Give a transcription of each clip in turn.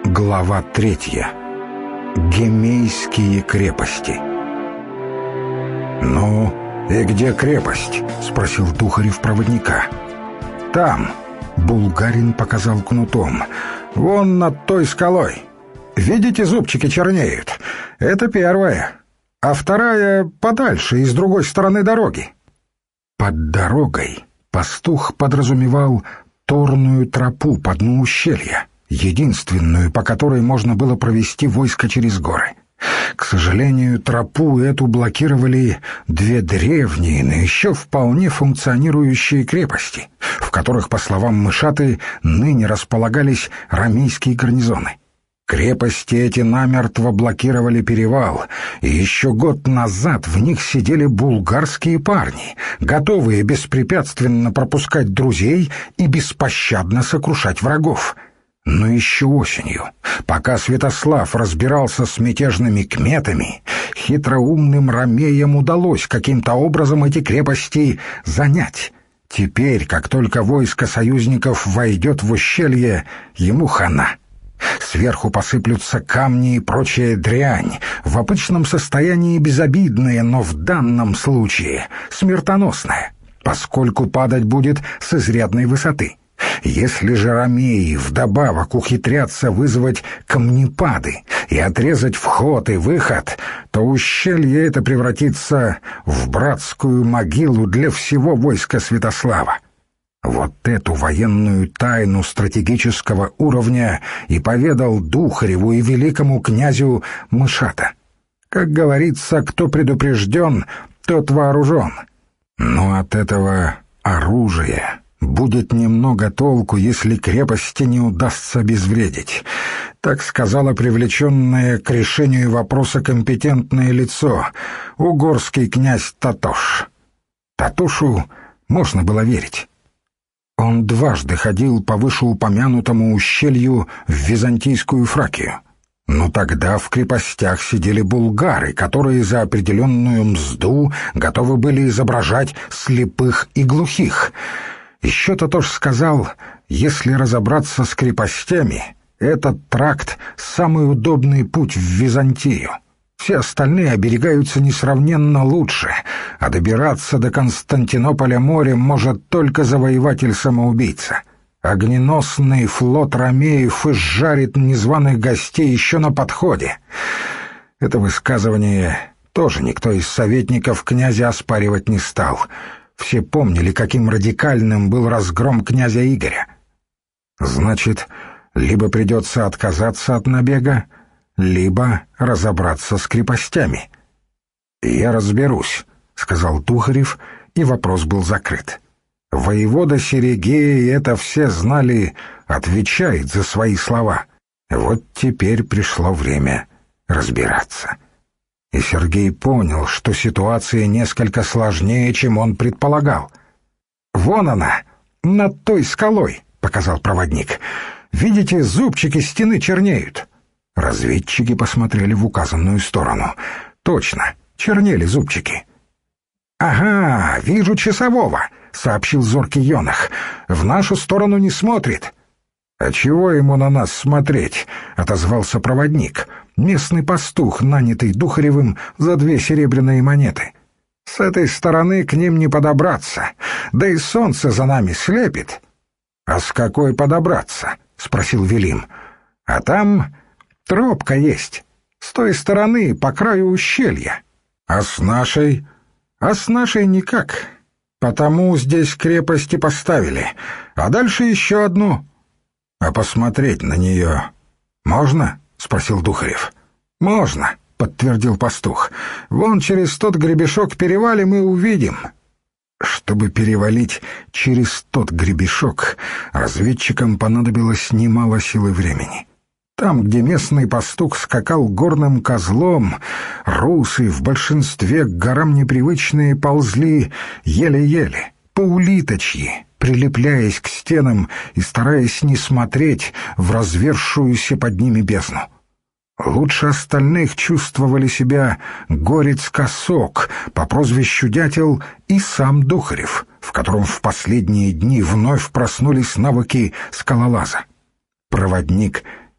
Глава 3. Гемейские крепости. «Ну, и где крепость?» — спросил Духарев проводника. «Там», — булгарин показал кнутом, — «вон над той скалой. Видите, зубчики чернеют? Это первая, а вторая подальше и с другой стороны дороги». Под дорогой пастух подразумевал торную тропу по дну ущелья, единственную, по которой можно было провести войско через горы. К сожалению, тропу эту блокировали две древние, но еще вполне функционирующие крепости, в которых, по словам Мышаты, ныне располагались ромейские гарнизоны. Крепости эти намертво блокировали перевал, и еще год назад в них сидели булгарские парни, готовые беспрепятственно пропускать друзей и беспощадно сокрушать врагов. Но еще осенью, пока Святослав разбирался с мятежными кметами, хитроумным ромеям удалось каким-то образом эти крепости занять. Теперь, как только войско союзников войдет в ущелье, ему хана. Сверху посыплются камни и прочая дрянь, в обычном состоянии безобидная, но в данном случае смертоносная, поскольку падать будет с изрядной высоты. Если же ромеи вдобавок ухитрятся вызвать камнепады и отрезать вход и выход, то ущелье это превратится в братскую могилу для всего войска Святослава. Вот эту военную тайну стратегического уровня и поведал Духареву и великому князю Мышата. Как говорится, кто предупрежден, тот вооружен. Но от этого оружия будет немного толку, если крепости не удастся обезвредить. Так сказала привлеченное к решению вопроса компетентное лицо, угорский князь Татош. Татушу можно было верить. Он дважды ходил по вышеупомянутому ущелью в Византийскую Фракию. Но тогда в крепостях сидели булгары, которые за определенную мзду готовы были изображать слепых и глухих. Еще Татош сказал, если разобраться с крепостями, этот тракт — самый удобный путь в Византию. Все остальные оберегаются несравненно лучше, а добираться до Константинополя морем может только завоеватель-самоубийца. Огненосный флот ромеев изжарит незваных гостей еще на подходе. Это высказывание тоже никто из советников князя оспаривать не стал. Все помнили, каким радикальным был разгром князя Игоря. Значит, либо придется отказаться от набега, либо разобраться с крепостями. «Я разберусь», — сказал Духарев, и вопрос был закрыт. Воевода Серегей, это все знали, отвечает за свои слова. Вот теперь пришло время разбираться. И Сергей понял, что ситуация несколько сложнее, чем он предполагал. «Вон она, над той скалой», — показал проводник. «Видите, зубчики стены чернеют». Разведчики посмотрели в указанную сторону. Точно, чернели зубчики. «Ага, вижу часового», — сообщил зоркий Йонах. «В нашу сторону не смотрит». «А чего ему на нас смотреть?» — отозвался проводник, местный пастух, нанятый Духаревым за 2 серебряные монеты. «С этой стороны к ним не подобраться, да и солнце за нами слепит». «А с какой подобраться?» — спросил Велим. «А там тропка есть, с той стороны, по краю ущелья». «А с нашей?» «А с нашей никак, потому здесь крепости поставили, а дальше еще одну». «А посмотреть на нее можно?» — спросил Духарев. «Можно», — подтвердил пастух. «Вон через тот гребешок перевалим и увидим». Чтобы перевалить через тот гребешок, разведчикам понадобилось немало сил и времени. Там, где местный пастух скакал горным козлом, русы, в большинстве к горам непривычные, ползли еле-еле, по-улиточьи, прилепляясь к стенам и стараясь не смотреть в разверзшуюся под ними бездну. Лучше остальных чувствовали себя Горец-Косок по прозвищу Дятел и сам Духарев, в котором в последние дни вновь проснулись навыки скалолаза. Проводник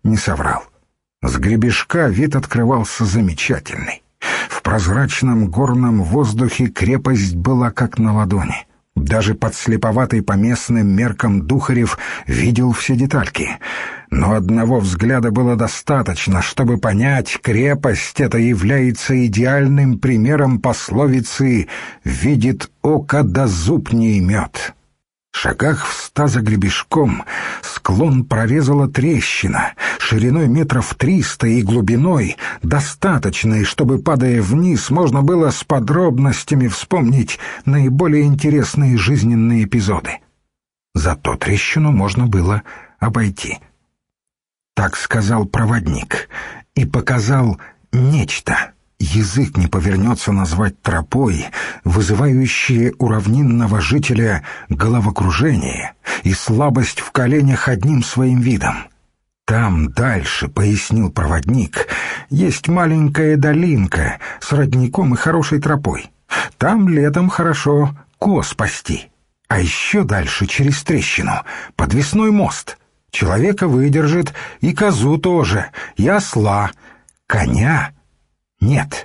не соврал. С гребешка вид открывался замечательный. В прозрачном горном воздухе крепость была как на ладони. Даже подслеповатый по местным меркам Духарев видел все детальки. Но одного взгляда было достаточно, чтобы понять, крепость эта является идеальным примером пословицы «видит око да зуб не имет». В шагах в 100 за гребешком склон прорезала трещина, шириной 300 метров и глубиной достаточной, чтобы, падая вниз, можно было с подробностями вспомнить наиболее интересные жизненные эпизоды. Зато трещину можно было обойти. Так сказал проводник и показал нечто. Язык не повернется назвать тропой, вызывающее у равнинного жителя головокружение и слабость в коленях одним своим видом. Там дальше, пояснил проводник, есть маленькая долинка с родником и хорошей тропой. Там летом хорошо коз пасти. А еще дальше, через трещину, подвесной мост. Человека выдержит, и козу тоже, и осла. Коня нет.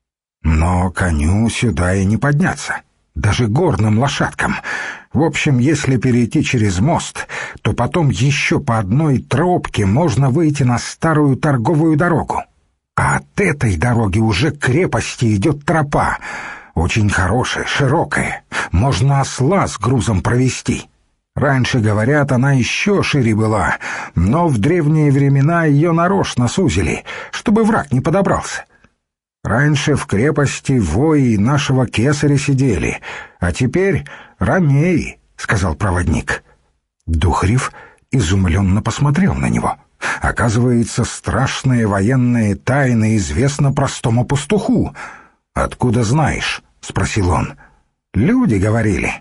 Но коню сюда и не подняться, даже горным лошадкам. В общем, если перейти через мост, то потом еще по одной тропке можно выйти на старую торговую дорогу. А от этой дороги уже к крепости идет тропа, очень хорошая, широкая, можно осла с грузом провести. Раньше, говорят, она еще шире была, но в древние времена ее нарочно сузили, чтобы враг не подобрался. Раньше в крепости вои нашего кесаря сидели, а теперь ромеи, — сказал проводник. Духарев изумленно посмотрел на него. Оказывается, страшные военные тайны известны простому пастуху. «Откуда знаешь?» — спросил он. «Люди говорили».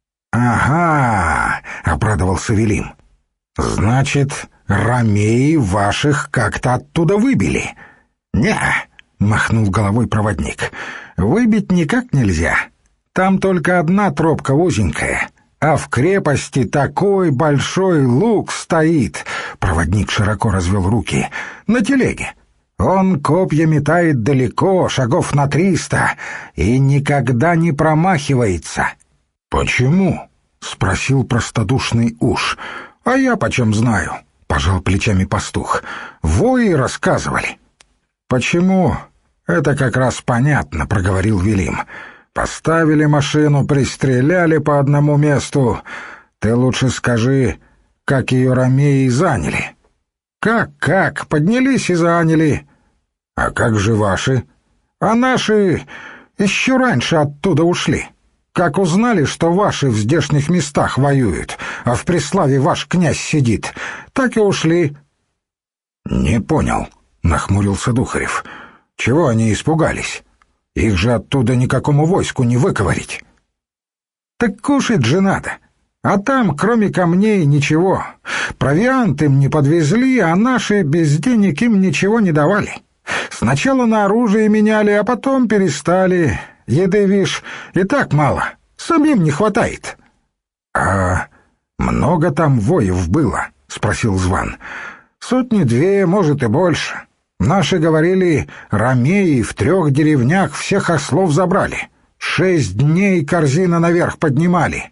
«Ага», — обрадовался Велим. «Значит, ромеи ваших как-то оттуда выбили?» «Не-а», — махнул головой проводник. «Выбить никак нельзя. Там только одна тропка узенькая, а в крепости такой большой луг стоит». Проводник широко развел руки. «На телеге. Он копья метает далеко, шагов на 300, и никогда не промахивается». «Почему?» — спросил простодушный уж. «А я почем знаю?» — пожал плечами пастух. «Вои рассказывали». «Почему? Это как раз понятно», — проговорил Велим. «Поставили машину, пристреляли по одному месту. Ты лучше скажи, как ее ромеи заняли». «Как? Поднялись и заняли». «А как же ваши?» «А наши еще раньше оттуда ушли. Как узнали, что ваши в здешних местах воюют, а в Преславе ваш князь сидит, так и ушли». «Не понял», — нахмурился Духарев. «Чего они испугались? Их же оттуда никакому войску не выковырить». «Так кушать же надо. А там, кроме камней, ничего. Провиант им не подвезли, а наши без денег им ничего не давали. Сначала на оружие меняли, а потом перестали. Еды, вишь, и так мало. Самим не хватает». «А много там воев было?» — спросил Зван. 100-2, может, и больше. Наши говорили, ромеи в 3 деревнях всех ослов забрали. 6 дней корзина наверх поднимали».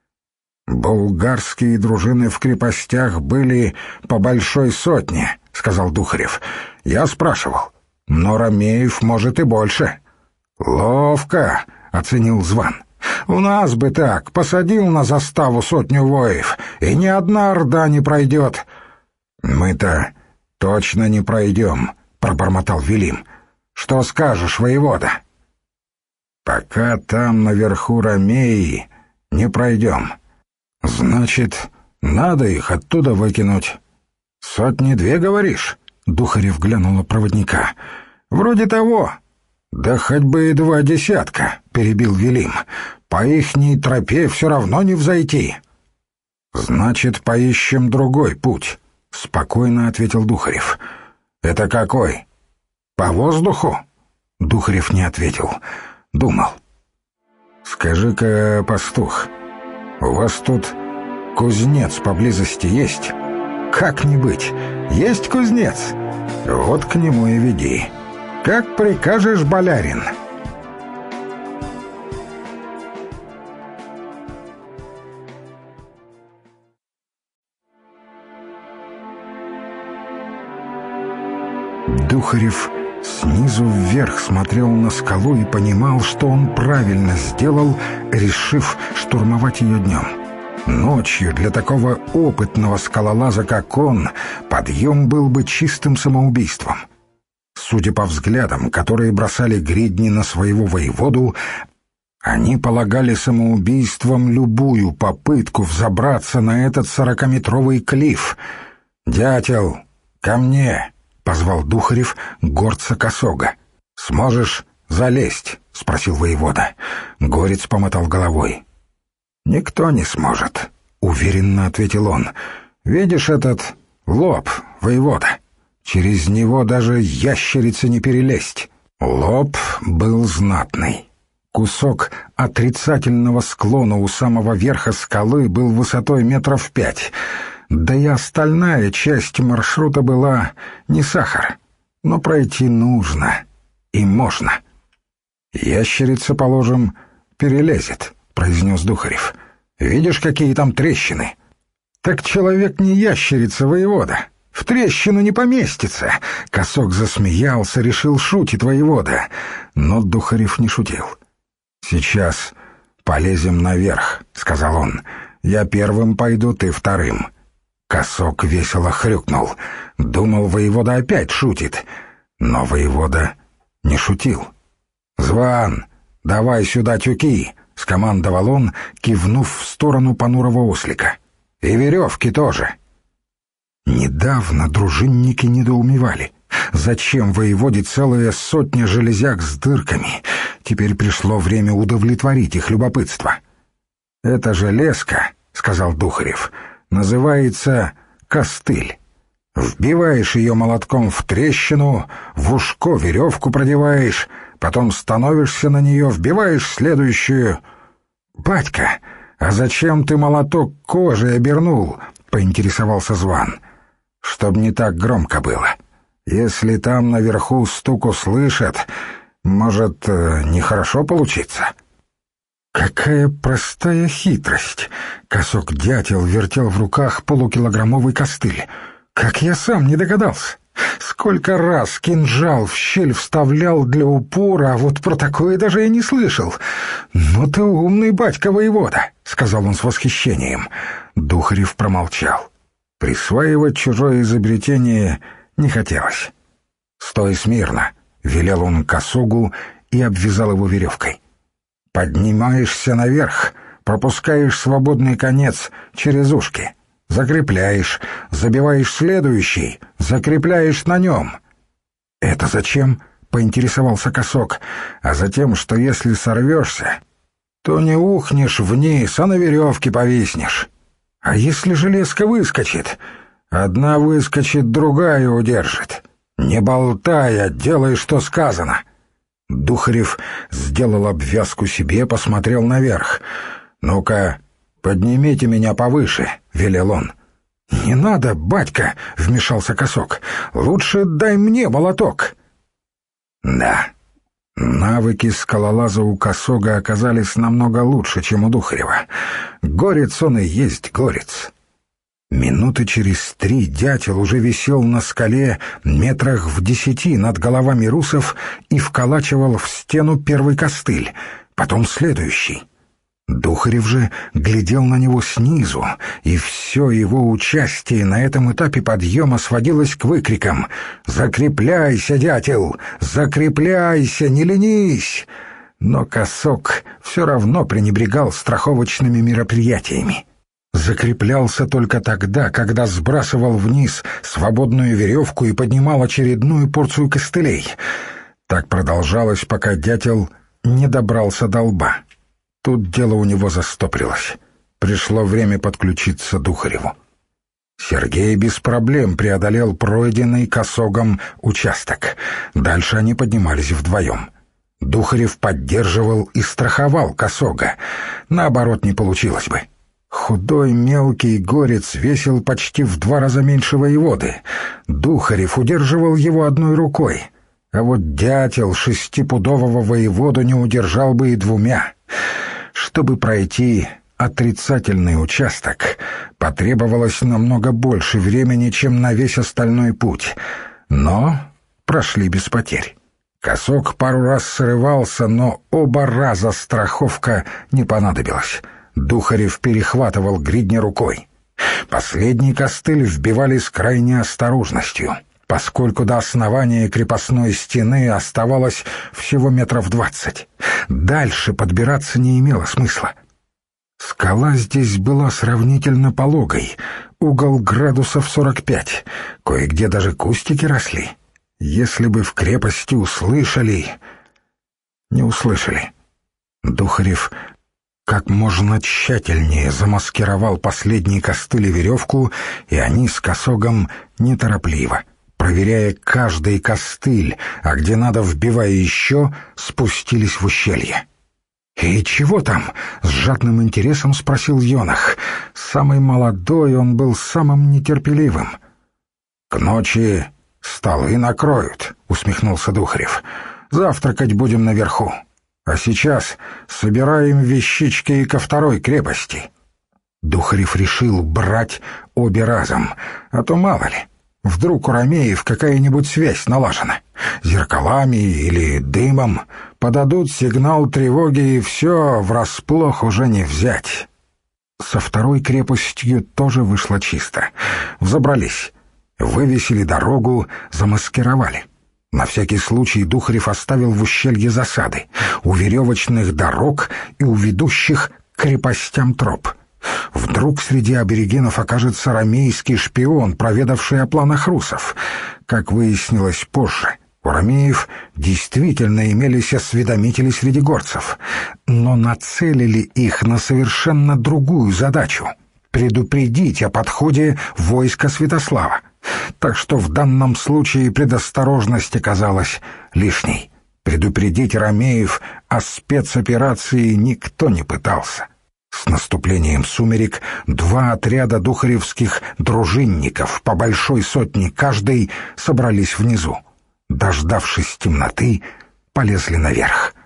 «Булгарские дружины в крепостях были по большой 100, — сказал Духарев. Я спрашивал, но ромеев, может, и больше». «Ловко, — оценил Зван. У нас бы так, посадил на заставу 100 воев, и ни одна орда не пройдет». «Мы-то точно не пройдем», — пробормотал Велим. «Что скажешь, воевода?» «Пока там наверху ромеи, не пройдем. Значит, надо их оттуда выкинуть». 100-2, говоришь?» — Духарев глянул на проводника. «Вроде того». «Да хоть бы и 2 десятка», — перебил Велим. «По ихней тропе все равно не взойти». «Значит, поищем другой путь», — спокойно ответил Духарев. «Это какой? По воздуху?» Духарев не ответил. Думал. «Скажи-ка, пастух, у вас тут кузнец поблизости есть?» Как не быть? Есть кузнец? Вот к нему и веди. Как прикажешь, болярин». Духарев снизу вверх смотрел на скалу и понимал, что он правильно сделал, решив штурмовать ее днем. Ночью для такого опытного скалолаза, как он, подъем был бы чистым самоубийством. Судя по взглядам, которые бросали гридни на своего воеводу, они полагали самоубийством любую попытку взобраться на этот 40-метровый клифф. «Дятел, ко мне!» — позвал Духарев горца Косога. «Сможешь залезть?» — спросил воевода. Горец помотал головой. «Никто не сможет», — уверенно ответил он. «Видишь этот лоб, воевода? Через него даже ящерице не перелезть». Лоб был знатный. Кусок отрицательного склона у самого верха скалы был высотой 5 метров, да и остальная часть маршрута была не сахар, но пройти нужно и можно. «Ящерица, положим, перелезет», — произнес Духарев. «Видишь, какие там трещины?» «Так человек не ящерица, воевода. В трещину не поместится». Косок засмеялся, решил, шутит воевода. Но Духарев не шутил. «Сейчас полезем наверх», — сказал он. «Я первым пойду, ты вторым». Косок весело хрюкнул. Думал, воевода опять шутит. Но воевода не шутил. «Зван, давай сюда тюки», — скомандовал он, кивнув в сторону понурого ослика. «И веревки тоже». Недавно дружинники недоумевали. Зачем воеводе целая сотня железяк с дырками? Теперь пришло время удовлетворить их любопытство. «Это железка», — сказал Духарев, — «называется костыль. Вбиваешь ее молотком в трещину, в ушко веревку продеваешь, потом становишься на нее, вбиваешь следующую». «Батька, а зачем ты молоток кожей обернул?» — поинтересовался Зван. «Чтоб не так громко было. Если там наверху стук услышат, может, нехорошо получиться». Какая простая хитрость! Косок-дятел вертел в руках полукилограммовый костыль. Как я сам не догадался! Сколько раз кинжал в щель вставлял для упора, а вот про такое даже и не слышал. «Ну ты умный, батька воевода», — сказал он с восхищением. Духарев промолчал. Присваивать чужое изобретение не хотелось. «Стой смирно», — велел он Косогу и обвязал его веревкой. «Поднимаешься наверх, пропускаешь свободный конец через ушки, закрепляешь, забиваешь следующий, закрепляешь на нем». «Это зачем?» — поинтересовался Косок. «А затем, что если сорвешься, то не ухнешь вниз, а на веревке повиснешь. А если железка выскочит? Одна выскочит, другая удержит. Не болтай, а делай, что сказано». Духарев сделал обвязку себе, посмотрел наверх. «Ну-ка, поднимите меня повыше», — велел он. «Не надо, батька», — вмешался Косок. «Лучше дай мне молоток». Да, навыки скалолаза у Косога оказались намного лучше, чем у Духарева. Горец он и есть горец. Минуты через 3 дятел уже висел на скале 10 метрах над головами русов и вколачивал в стену первый костыль, потом следующий. Духарев же глядел на него снизу, и все его участие на этом этапе подъема сводилось к выкрикам: «Закрепляйся, дятел! Закрепляйся, не ленись!» Но Косок все равно пренебрегал страховочными мероприятиями. Закреплялся только тогда, когда сбрасывал вниз свободную веревку и поднимал очередную порцию костылей. Так продолжалось, пока дятел не добрался до лба. Тут дело у него застопорилось. Пришло время подключиться Духареву. Сергей без проблем преодолел пройденный Косогом участок. Дальше они поднимались вдвоем. Духарев поддерживал и страховал Косога. Наоборот, не получилось бы. Худой мелкий горец весил почти в 2 раза меньше воеводы. Духарев удерживал его одной рукой, а вот дятел 6-пудового воеводу не удержал бы и 2. Чтобы пройти отрицательный участок, потребовалось намного больше времени, чем на весь остальной путь, но прошли без потерь. Косок пару раз срывался, но оба раза страховка не понадобилась. Духарев перехватывал гридни рукой. Последний костыль вбивали с крайней осторожностью, поскольку до основания крепостной стены оставалось всего 20 метров. Дальше подбираться не имело смысла. Скала здесь была сравнительно пологой, угол градусов 45, кое-где даже кустики росли. Если бы в крепости услышали... Не услышали. Духарев как можно тщательнее замаскировал последний костыль и веревку, и они с Косогом неторопливо, проверяя каждый костыль, а где надо вбивая еще, спустились в ущелье. «И чего там?» — с жадным интересом спросил Йонах. Самый молодой, он был самым нетерпеливым. «К ночи столы накроют», — усмехнулся Духарев. «Завтракать будем наверху. А сейчас собираем вещички и ко второй крепости». Духарев решил брать обе разом, а то мало ли. Вдруг у ромеев какая-нибудь связь налажена. Зеркалами или дымом подадут сигнал тревоги, и все врасплох уже не взять. Со второй крепостью тоже вышло чисто. Взобрались, вывесили дорогу, замаскировали. На всякий случай Духарев оставил в ущелье засады у веревочных дорог и у ведущих к крепостям троп. Вдруг среди аборигенов окажется ромейский шпион, проведавший о планах русов. Как выяснилось позже, у ромеев действительно имелись осведомители среди горцев, но нацелили их на совершенно другую задачу — предупредить о подходе войска Святослава. Так что в данном случае предосторожность оказалась лишней. Предупредить ромеев о спецоперации никто не пытался. С наступлением сумерек 2 отряда духаревских дружинников по большой сотне каждый собрались внизу. Дождавшись темноты, полезли наверх.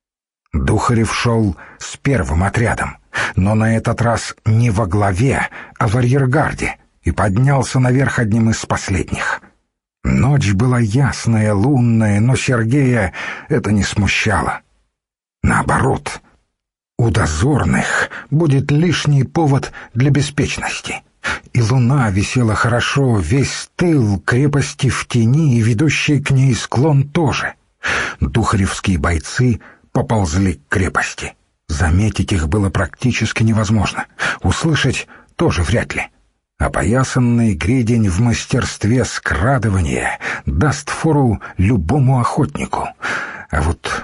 Духарев шел с первым отрядом, но на этот раз не во главе, а в арьергарде, и поднялся наверх одним из последних. Ночь была ясная, лунная, но Сергея это не смущало. Наоборот, у дозорных будет лишний повод для беспечности. И луна висела хорошо, весь тыл крепости в тени, и ведущий к ней склон тоже. Духаревские бойцы поползли к крепости. Заметить их было практически невозможно. Услышать тоже вряд ли. Опоясанный гридень в мастерстве скрадывания даст фору любому охотнику. А вот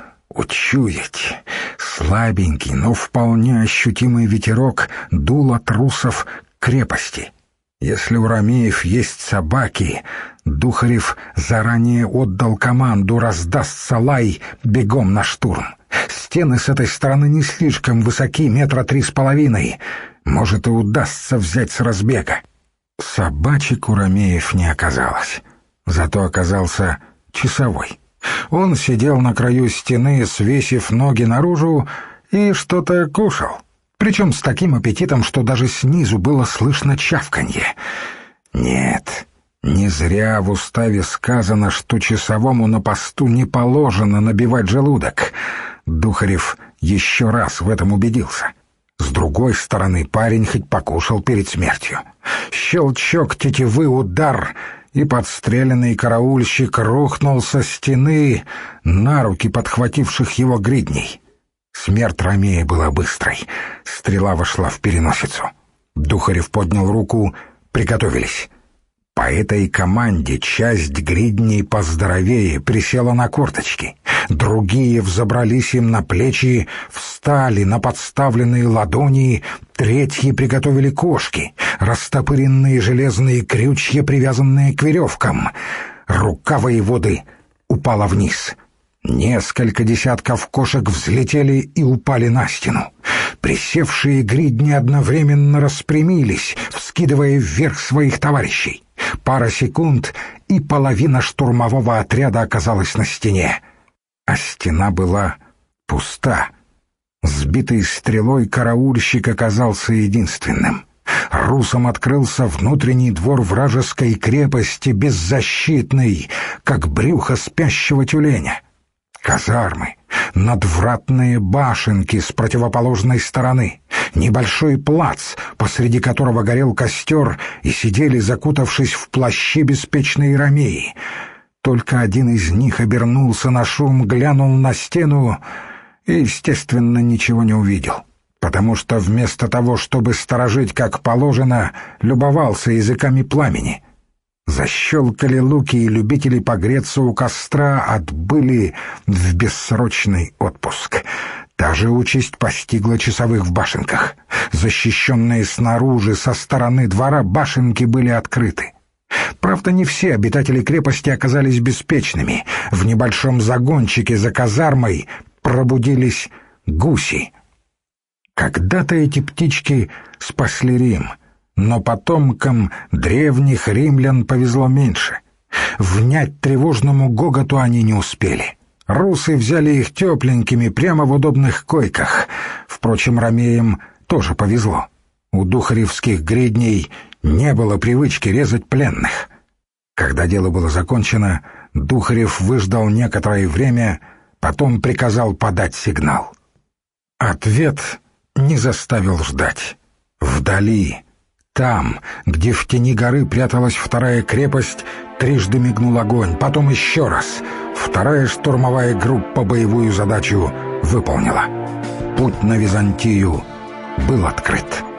учуять слабенький, но вполне ощутимый ветерок дул от русов к крепости. Если у ромеев есть собаки, Духарев заранее отдал команду: раздастся лай, бегом на штурм. Стены с этой стороны не слишком высоки, 3,5 метра. Может, и удастся взять с разбега. Собачек у ромеев не оказалось. Зато оказался часовой. Он сидел на краю стены, свесив ноги наружу, и что-то кушал. Причем с таким аппетитом, что даже снизу было слышно чавканье. Нет, не зря в уставе сказано, что часовому на посту не положено набивать желудок. Духарев еще раз в этом убедился. С другой стороны, парень хоть покушал перед смертью. Щелчок тетивы, удар, и подстреленный караульщик рухнул со стены на руки подхвативших его гридней. Смерть ромея была быстрой. Стрела вошла в переносицу. Духарев поднял руку. Приготовились. По этой команде часть гридней поздоровее присела на корточки. Другие взобрались им на плечи, встали на подставленные ладони, третьи приготовили кошки, растопыренные железные крючья, привязанные к веревкам. Рука воеводы упала вниз. Несколько десятков кошек взлетели и упали на стену. Присевшие гридни одновременно распрямились, вскидывая вверх своих товарищей. Пара секунд, и половина штурмового отряда оказалась на стене. А стена была пуста. Сбитый стрелой караульщик оказался единственным. Русам открылся внутренний двор вражеской крепости, беззащитный, как брюхо спящего тюленя. Казармы, надвратные башенки с противоположной стороны, небольшой плац, посреди которого горел костер, и сидели, закутавшись в плащи, беспечные ромеи. Только один из них обернулся на шум, глянул на стену и, естественно, ничего не увидел, потому что вместо того, чтобы сторожить как положено, любовался языками пламени. Защелкали луки, и любители погреться у костра отбыли в бессрочный отпуск. Та же участь постигла часовых в башенках. Защищенные снаружи, со стороны двора, башенки были открыты. Правда, не все обитатели крепости оказались беспечными. В небольшом загончике за казармой пробудились гуси. Когда-то эти птички спасли Рим, но потомкам древних римлян повезло меньше. Внять тревожному гоготу они не успели. Русы взяли их тепленькими прямо в удобных койках. Впрочем, ромеям тоже повезло. У духаревских гридней не было привычки резать пленных. Когда дело было закончено, Духарев выждал некоторое время, потом приказал подать сигнал. Ответ не заставил ждать. Вдали, там, где в тени горы пряталась вторая крепость, трижды мигнул огонь, потом еще раз. Вторая штурмовая группа боевую задачу выполнила. Путь на Византию был открыт.